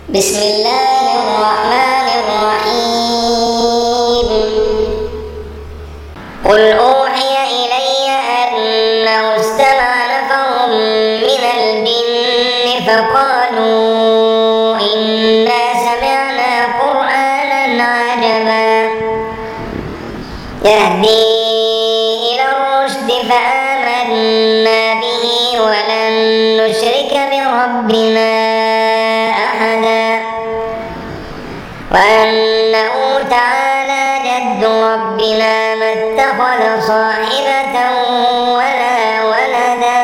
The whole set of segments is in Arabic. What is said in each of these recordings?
بسم الله الرحمن الرحيم. قل أوحي إلي أنه استمع نفر من الجن فقالوا إنا سمعنا قرآنا عجبا يهدي إلى الرشد فآمنا به ولن نشرك بربنا أحدا وأنه تعالى جد ربنا ما اتخذ صاحبة ولا ولدا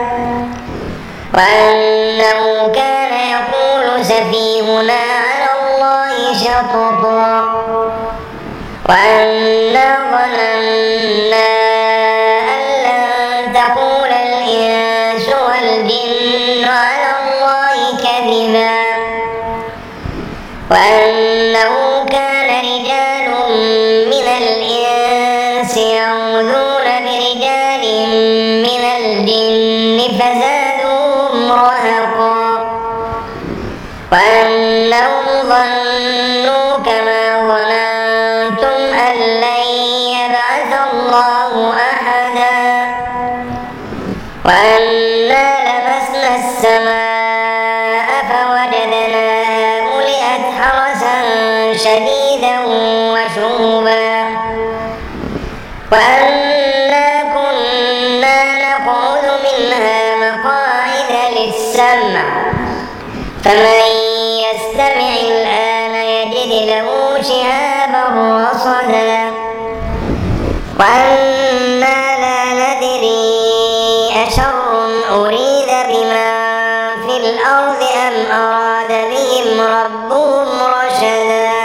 وأنه كان يقول سفيهنا على الله شططا وأنا ظننا أن لن تقول الإنس والجن على الله كذبا وأنه كان رجال من الإنس يعوذون برجال من الجن فزادوهم رهقا وأنهم ظنوا كما ظننتم أن لن يبعث الله أحدا وأنا لمسنا السماء فوجدناها ملئت حرسا شديدا وشهبا وأنا كنا نقعد منها مقاعد للسمع فمن يستمع الآن يجد له شهابا رصدا وأنا لا ندري أشر أريد بمن في الأرض أم أراد بهم ربهم رشدا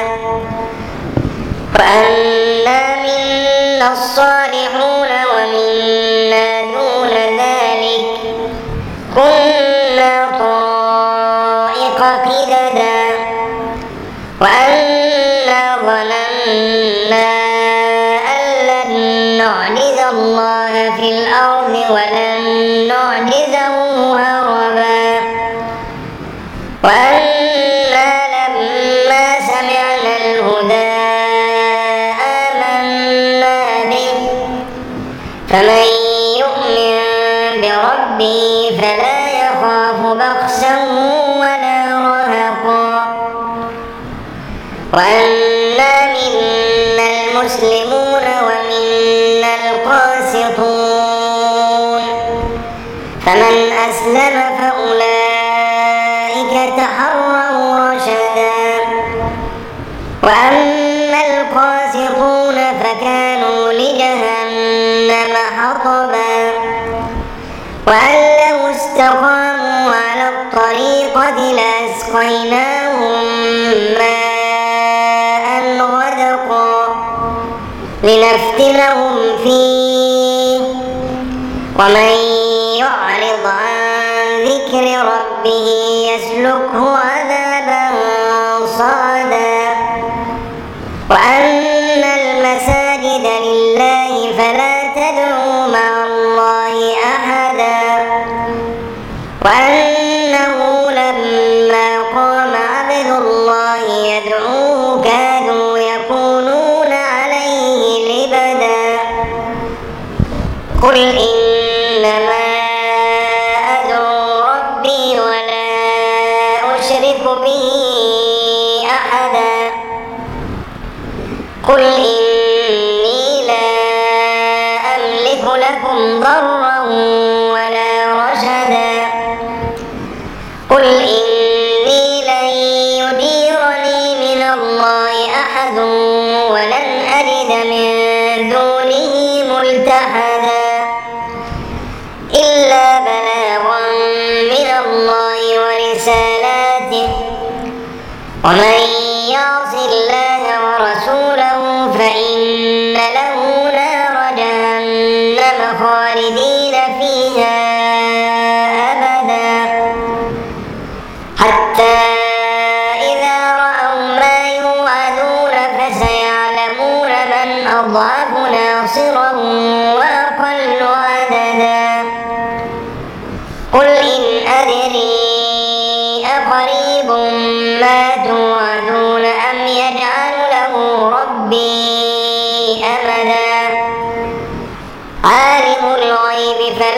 وأنا منا الصالحون ومنا دون ذلك كنا طرائق قددا وأنا ظننا أن لن نعجز الله في الأرض ولن نعجزه هربا وأنا لما سمعنا الهدى آمنا به فمن يؤمن بربه فلا يخاف بخسا ولا رهقا وأنا منا المسلمون ومنا القاسطون فمن أسلم فأولئك تحروا رشدا وأما القاسطون فكانوا لجهنم حطبا وأن لو استقاموا على الطريقة لأسقيناهم ماء غدقا لنفتنهم فيه ومن يعرض عن ذكر ربه يسلكه عذابا صعدا وأن المساجد لله فلا تدعوا مع الله أحدا وأنه لما قام عبد الله يدعوه كادوا يكونون عليه لبدا قل إنما أدعو ربي ولا أشرك به أحدا قل إني لا أملك لكم ضرا ولا رشدا قل إني لن يجيرني من الله أحد ولن أجد من دونه ملتحدا إلا بلاغا من الله ورسالاته ومن يعص الله ورسوله فإن له نار جهنم خالدين فيها أبدا حتى إذا رأوا ما يوعدون فسيعلمون من أضعف ناصرا وأقل عددا قل إن أدري أقريب ما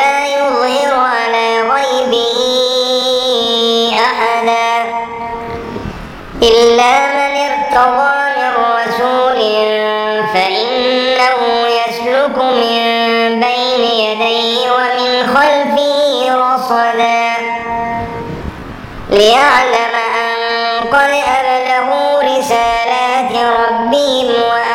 ولا يظهر على غيبه أحدا إلا من ارتضى من رسول فإنه يسلك من بين يديه ومن خلفه رصدا ليعلم أن قد أبلغوا رسالات ربهم